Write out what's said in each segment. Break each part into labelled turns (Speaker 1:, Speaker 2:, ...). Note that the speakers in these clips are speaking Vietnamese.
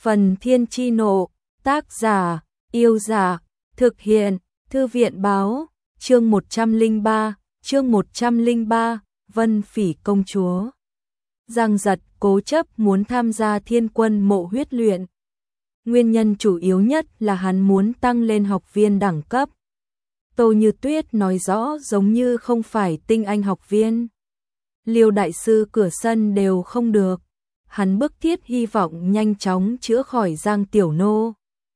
Speaker 1: Phần Thiên Chi Nộ, tác giả, Yêu Giả, thực hiện, Thư viện Báo, chương 103, Vân Phỉ công chúa. Giang Giật cố chấp muốn tham gia Thiên Quân Mộ huyết luyện. Nguyên nhân chủ yếu nhất là hắn muốn tăng lên học viên đẳng cấp. Tô Như Tuyết nói rõ giống như không phải tinh anh học viên. Liêu đại sư cửa sân đều không được. Hắn bức thiết hy vọng nhanh chóng chữa khỏi Giang Tiểu Nô.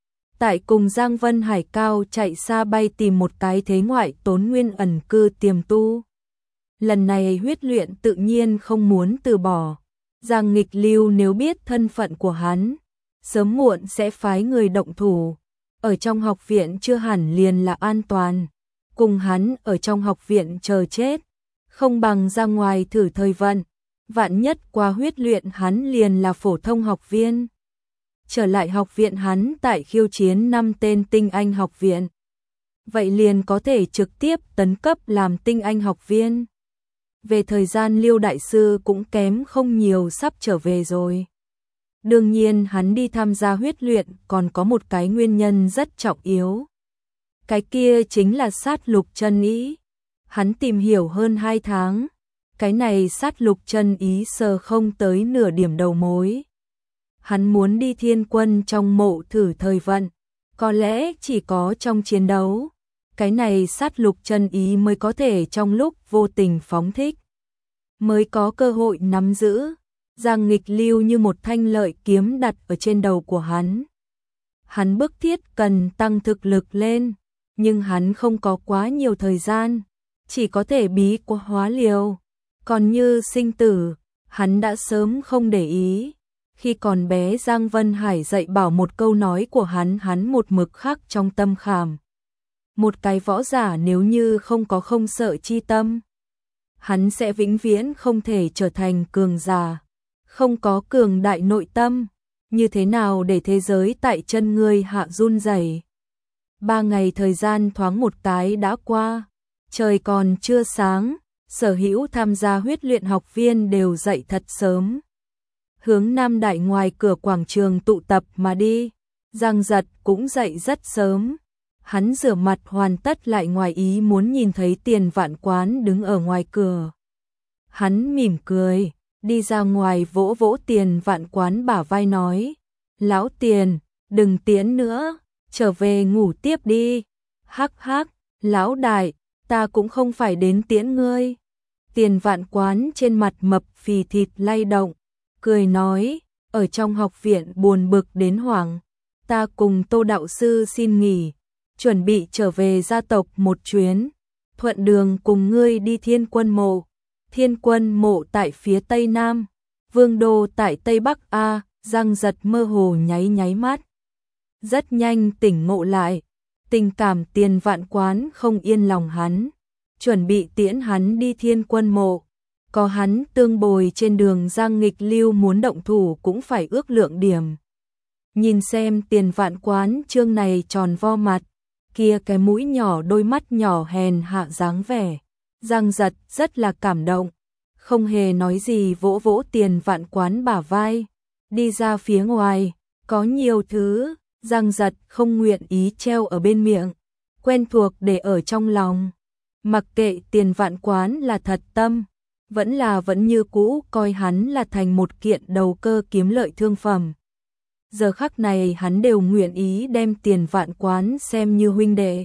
Speaker 1: Tại cùng Giang Vân Hải cao chạy xa bay tìm một cái thế ngoại tốn nguyên ẩn cư tiềm tu. Lần này huyết luyện tự nhiên không muốn từ bỏ. Giang Nghịch Lưu nếu biết thân phận của hắn, sớm muộn sẽ phái người động thủ. Ở trong học viện chưa hẳn liền là an toàn. Cùng hắn ở trong học viện chờ chết, không bằng ra ngoài thử thời vận. Vạn nhất qua huyết luyện hắn liền là phổ thông học viên. Trở lại học viện hắn tại khiêu chiến 5 tên tinh anh học viện. Vậy liền có thể trực tiếp tấn cấp làm tinh anh học viên. Về thời gian Liêu đại sư cũng kém không nhiều, sắp trở về rồi. Đương nhiên hắn đi tham gia huyết luyện còn có một cái nguyên nhân rất trọng yếu. Cái kia chính là sát lục chân ý. Hắn tìm hiểu hơn 2 tháng. Cái này sát lục chân ý sờ không tới nửa điểm đầu mối. Hắn muốn đi Thiên Quân trong mộ thử thời vận. Có lẽ chỉ có trong chiến đấu, cái này sát lục chân ý mới có thể trong lúc vô tình phóng thích, mới có cơ hội nắm giữ. Giang Nghịch Lưu như một thanh lợi kiếm đặt ở trên đầu của hắn. Hắn bức thiết cần tăng thực lực lên, nhưng hắn không có quá nhiều thời gian, chỉ có thể bí quá hóa liều. Còn như sinh tử, hắn đã sớm không để ý. Khi còn bé Giang Vân Hải dạy bảo một câu nói của hắn một mực khắc trong tâm khảm. Một cái võ giả nếu như không có không sợ chi tâm, hắn sẽ vĩnh viễn không thể trở thành cường giả. Không có cường đại nội tâm, như thế nào để thế giới tại chân ngươi hạ run rẩy. 3 ngày thời gian thoáng một cái đã qua, trời còn chưa sáng. Sở hữu tham gia huyết luyện học viên đều dậy thật sớm, hướng Nam Đại ngoài cửa quảng trường tụ tập mà đi. Giang Giật cũng dậy rất sớm. Hắn rửa mặt hoàn tất lại ngoài ý muốn nhìn thấy Tiền Vạn Quán đứng ở ngoài cửa. Hắn mỉm cười, đi ra ngoài vỗ vỗ Tiền Vạn Quán bả vai nói: "Lão Tiền, đừng tiễn nữa, trở về ngủ tiếp đi." "Hắc hắc, lão đại, ta cũng không phải đến tiễn ngươi." Tiền Vạn Quán trên mặt mập phì thịt lay động, cười nói: "Ở trong học viện buồn bực đến hoảng, ta cùng Tô đạo sư xin nghỉ, chuẩn bị trở về gia tộc một chuyến, thuận đường cùng ngươi đi Thiên Quân mộ." Thiên Quân mộ tại phía tây nam, Vương đô tại tây bắc a. Giang Giật mơ hồ nháy nháy mắt, rất nhanh tỉnh ngộ lại. Tình cảm Tiền Vạn Quán không yên lòng hắn, chuẩn bị tiễn hắn đi Thiên Quân mộ. Có hắn tương bồi trên đường, Giang Nghịch Lưu muốn động thủ cũng phải ước lượng điểm. Nhìn xem Tiền Vạn Quán chương này tròn vo mặt, kia cái mũi nhỏ, đôi mắt nhỏ hèn hạ dáng vẻ, Giang Giật rất là cảm động, không hề nói gì, vỗ vỗ Tiền Vạn Quán bả vai, đi ra phía ngoài. Có nhiều thứ Giang Giật không nguyện ý treo ở bên miệng, quen thuộc để ở trong lòng. Mặc kệ Tiền Vạn Quán là thật tâm, vẫn như cũ coi hắn là thành một kiện đầu cơ kiếm lợi thương phẩm. Giờ khắc này hắn đều nguyện ý đem Tiền Vạn Quán xem như huynh đệ.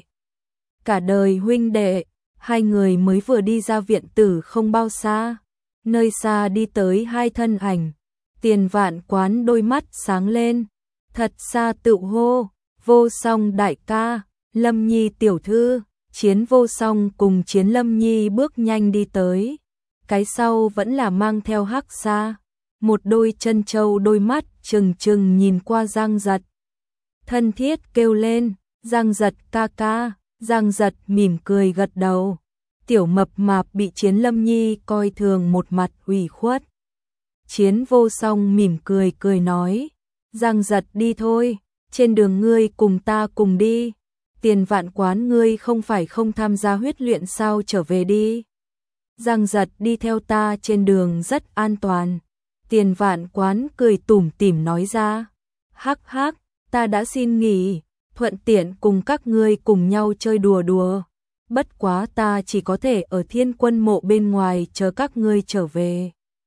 Speaker 1: Cả đời huynh đệ. Hai người mới vừa đi ra viện tử không bao xa, nơi xa đi tới 2 thân ảnh. Tiền Vạn Quán đôi mắt sáng lên, thật xa tự hô: "Vô Song đại ca, Lâm Nhi tiểu thư." Chiến Vô Song cùng Chiến Lâm Nhi bước nhanh đi tới, cái sau vẫn là mang theo hắc sa, một đôi chân châu, đôi mắt trừng trừng nhìn qua Giang Giật, thân thiết kêu lên: "Giang Giật ca ca." Giang Giật mỉm cười gật đầu. Tiểu mập mạp bị Chiến Lâm Nhi coi thường một mặt ủy khuất. Chiến Vô Song mỉm cười nói: "Giang Giật đi thôi, trên đường ngươi cùng ta cùng đi. Tiền Vạn Quán ngươi không phải không tham gia huyết luyện sao, trở về đi. Giang Giật đi theo ta, trên đường rất an toàn." Tiền Vạn Quán cười tủm tỉm nói ra. Hắc hắc, ta đã xin nghỉ, thuận tiện cùng các ngươi cùng nhau chơi đùa đùa. Bất quá ta chỉ có thể ở Thiên Quân mộ bên ngoài chờ các ngươi trở về.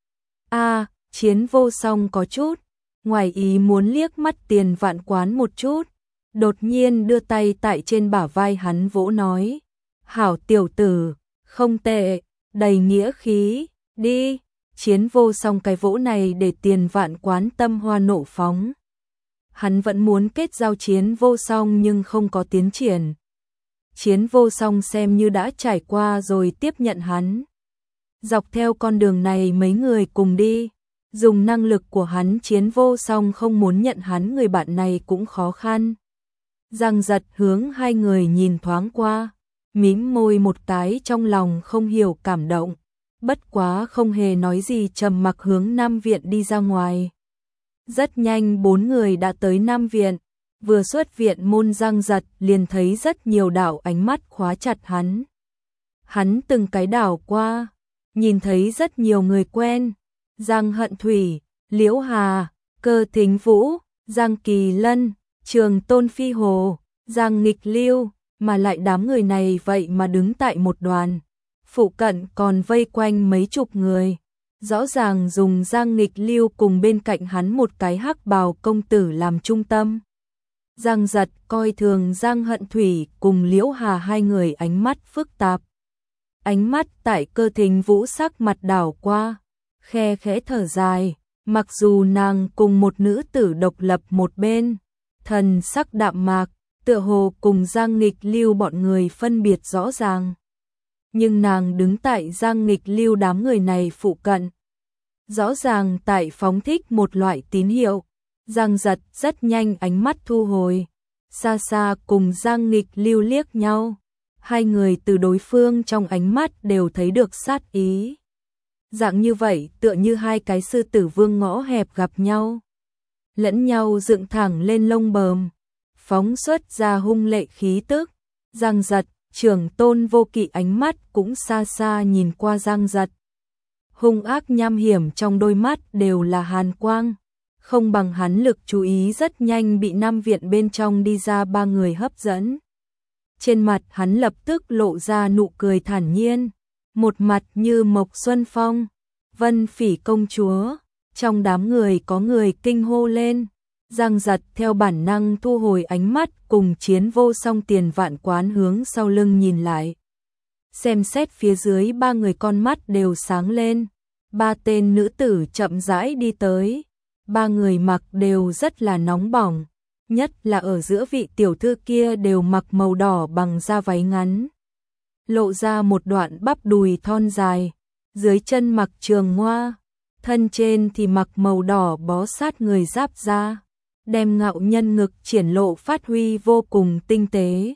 Speaker 1: Chiến Vô Song có chút ngoài ý muốn liếc mắt Tiền Vạn Quán một chút, đột nhiên đưa tay tại trên bả vai hắn vỗ nói: "Hảo tiểu tử, không tệ, đầy nghĩa khí, đi." Chiến Vô Song cái vỗ này để Tiền Vạn Quán tâm hoa nộ phóng. Hắn vẫn muốn kết giao Chiến Vô Song nhưng không có tiến triển. Chiến Vô Song xem như đã trải qua rồi tiếp nhận hắn. Dọc theo con đường này mấy người cùng đi, dùng năng lực của hắn Chiến Vô Song không muốn nhận hắn người bạn này cũng khó khăn. Giang Giật hướng hai người nhìn thoáng qua, mím môi một cái trong lòng không hiểu cảm động, bất quá không hề nói gì trầm mặc hướng Nam viện đi ra ngoài. Rất nhanh 4 người đã tới Nam viện, vừa xuất viện môn Giang Giật liền thấy rất nhiều đạo ánh mắt khóa chặt hắn. Hắn từng cái đảo qua, nhìn thấy rất nhiều người quen, Giang Hận Thủy, Liễu Hà, Cơ Thính Vũ, Giang Kỳ Lân, Trường Tôn Phi Hồ, Giang Nghịch Lưu, mà lại đám người này vậy mà đứng tại một đoàn. Phụ cận còn vây quanh mấy chục người, rõ ràng dùng Giang Nghịch Lưu cùng bên cạnh hắn một cái hắc bào công tử làm trung tâm. Giang Giật coi thường Giang Hận Thủy cùng Liễu Hà hai người ánh mắt phức tạp. Ánh mắt tại Cơ Thính Vũ sắc mặt đảo qua, khe khẽ thở dài, mặc dù nàng cùng một nữ tử độc lập một bên, thần sắc đạm mạc, tựa hồ cùng Giang Nghịch Lưu bọn người phân biệt rõ ràng. Nhưng nàng đứng tại Giang Nghịch Lưu đám người này phụ cận, rõ ràng tại phóng thích một loại tín hiệu. Giang Giật rất nhanh ánh mắt thu hồi, xa xa cùng Giang Nghịch Lưu liếc nhau, hai người từ đối phương trong ánh mắt đều thấy được sát ý. Dạng như vậy tựa như hai cái sư tử vương ngõ hẹp gặp nhau, lẫn nhau dựng thẳng lên lông bờm, phóng xuất ra hung lệ khí tức. Giang Giật, Trường Tôn Vô Kỵ ánh mắt cũng xa xa nhìn qua Giang Giật. Hung ác nham hiểm trong đôi mắt đều là hàn quang, không bằng hắn lực chú ý rất nhanh bị Nam viện bên trong đi ra 3 người hấp dẫn. Trên mặt hắn lập tức lộ ra nụ cười thản nhiên, một mặt như Mộc Xuân Phong. Vân Phỉ công chúa, trong đám người có người kinh hô lên. Giang Giật theo bản năng thu hồi ánh mắt cùng Chiến Vô Song Tiền Vạn Quán hướng sau lưng nhìn lại. Xem xét phía dưới 3 người con mắt đều sáng lên, 3 tên nữ tử chậm rãi đi tới. 3 người mặc đều rất là nóng bỏng, nhất là ở giữa vị tiểu thư kia đều mặc màu đỏ bằng da váy ngắn, lộ ra một đoạn bắp đùi thon dài, dưới chân mặc trường ngoa, thân trên thì mặc màu đỏ bó sát người giáp da, đem ngạo nhân ngực triển lộ phát huy vô cùng tinh tế,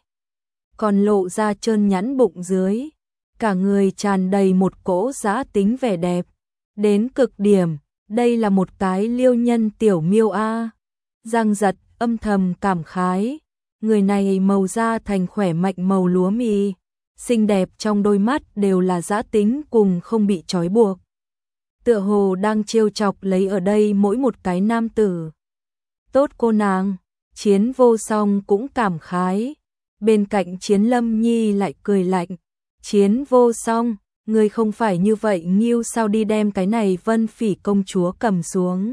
Speaker 1: còn lộ ra trơn nhẵn bụng dưới, cả người tràn đầy một cỗ dã tính vẻ đẹp, đến cực điểm. Đây là một cái liêu nhân tiểu miêu a. Giang Giật âm thầm cảm khái, người này màu da thành khỏe mạnh màu lúa mì, xinh đẹp trong đôi mắt đều là dã tính cùng không bị trói buộc. Tựa hồ đang trêu chọc lấy ở đây mỗi một cái nam tử. Tốt cô nàng, Chiến Vô Song cũng cảm khái. Bên cạnh Chiến Lâm Nhi lại cười lạnh, Chiến Vô Song, ngươi không phải như vậy nghiêu sao đi đem cái này Vân Phỉ công chúa cầm xuống.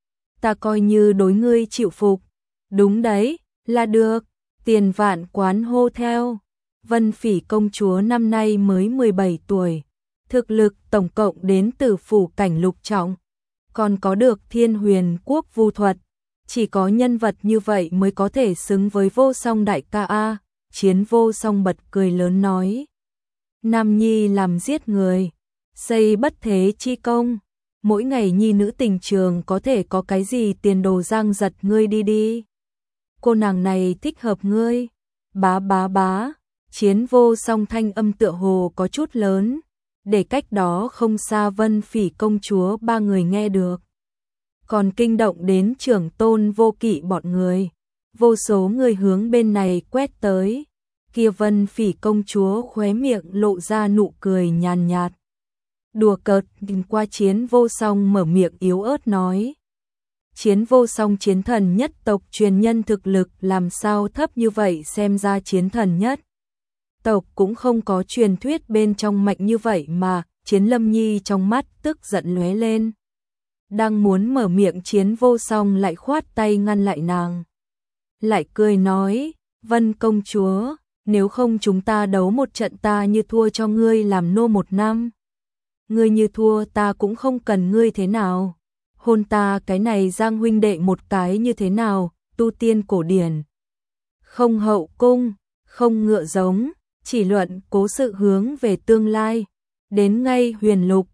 Speaker 1: Ta coi như đối ngươi chịu phục. Đúng đấy, là được. Tiền Vạn Quán hô theo. Vân Phỉ công chúa năm nay mới 17 tuổi. Thực lực tổng cộng đến từ phủ cảnh lục trọng. Còn có được Thiên Huyền Quốc vu thuật. Chỉ có nhân vật như vậy mới có thể xứng với Vô Song đại ca a. Chiến Vô Song bật cười lớn nói. Nam nhi làm giết người, xây bất thế chi công, mỗi ngày nhi nữ tình trường có thể có cái gì tiền đồ. Giang Giật ngươi đi đi. Cô nàng này thích hợp ngươi. Bá bá bá, Chiến Vô Song thanh âm tựa hồ có chút lớn, để cách đó không xa Vân Phỉ công chúa 3 người nghe được. Còn kinh động đến Trưởng Tôn Vô Kỵ bọn người, vô số người hướng bên này quét tới. Kia Vân Phỉ công chúa khóe miệng lộ ra nụ cười nhàn nhạt. Đùa cợt nhìn qua Chiến Vô Song mở miệng yếu ớt nói. Chiến vô song chiến thần nhất tộc truyền nhân thực lực làm sao thấp như vậy, xem ra chiến thần nhất tộc cũng không có truyền thuyết bên trong mạnh như vậy mà. Chiến Lâm Nhi trong mắt tức giận lóe lên. Đang muốn mở miệng, Chiến vô song lại khoát tay ngăn lại nàng. Lại cười nói, Vân công chúa, nếu không chúng ta đấu một trận, ta như thua cho ngươi làm nô 1 năm. Ngươi như thua ta cũng không cần ngươi thế nào. Hôn ta cái này Giang huynh đệ một cái như thế nào, tu tiên cổ điển. Không hậu cung, không ngựa giống, chỉ luận cố sự hướng về tương lai. Đến ngay huyền lục,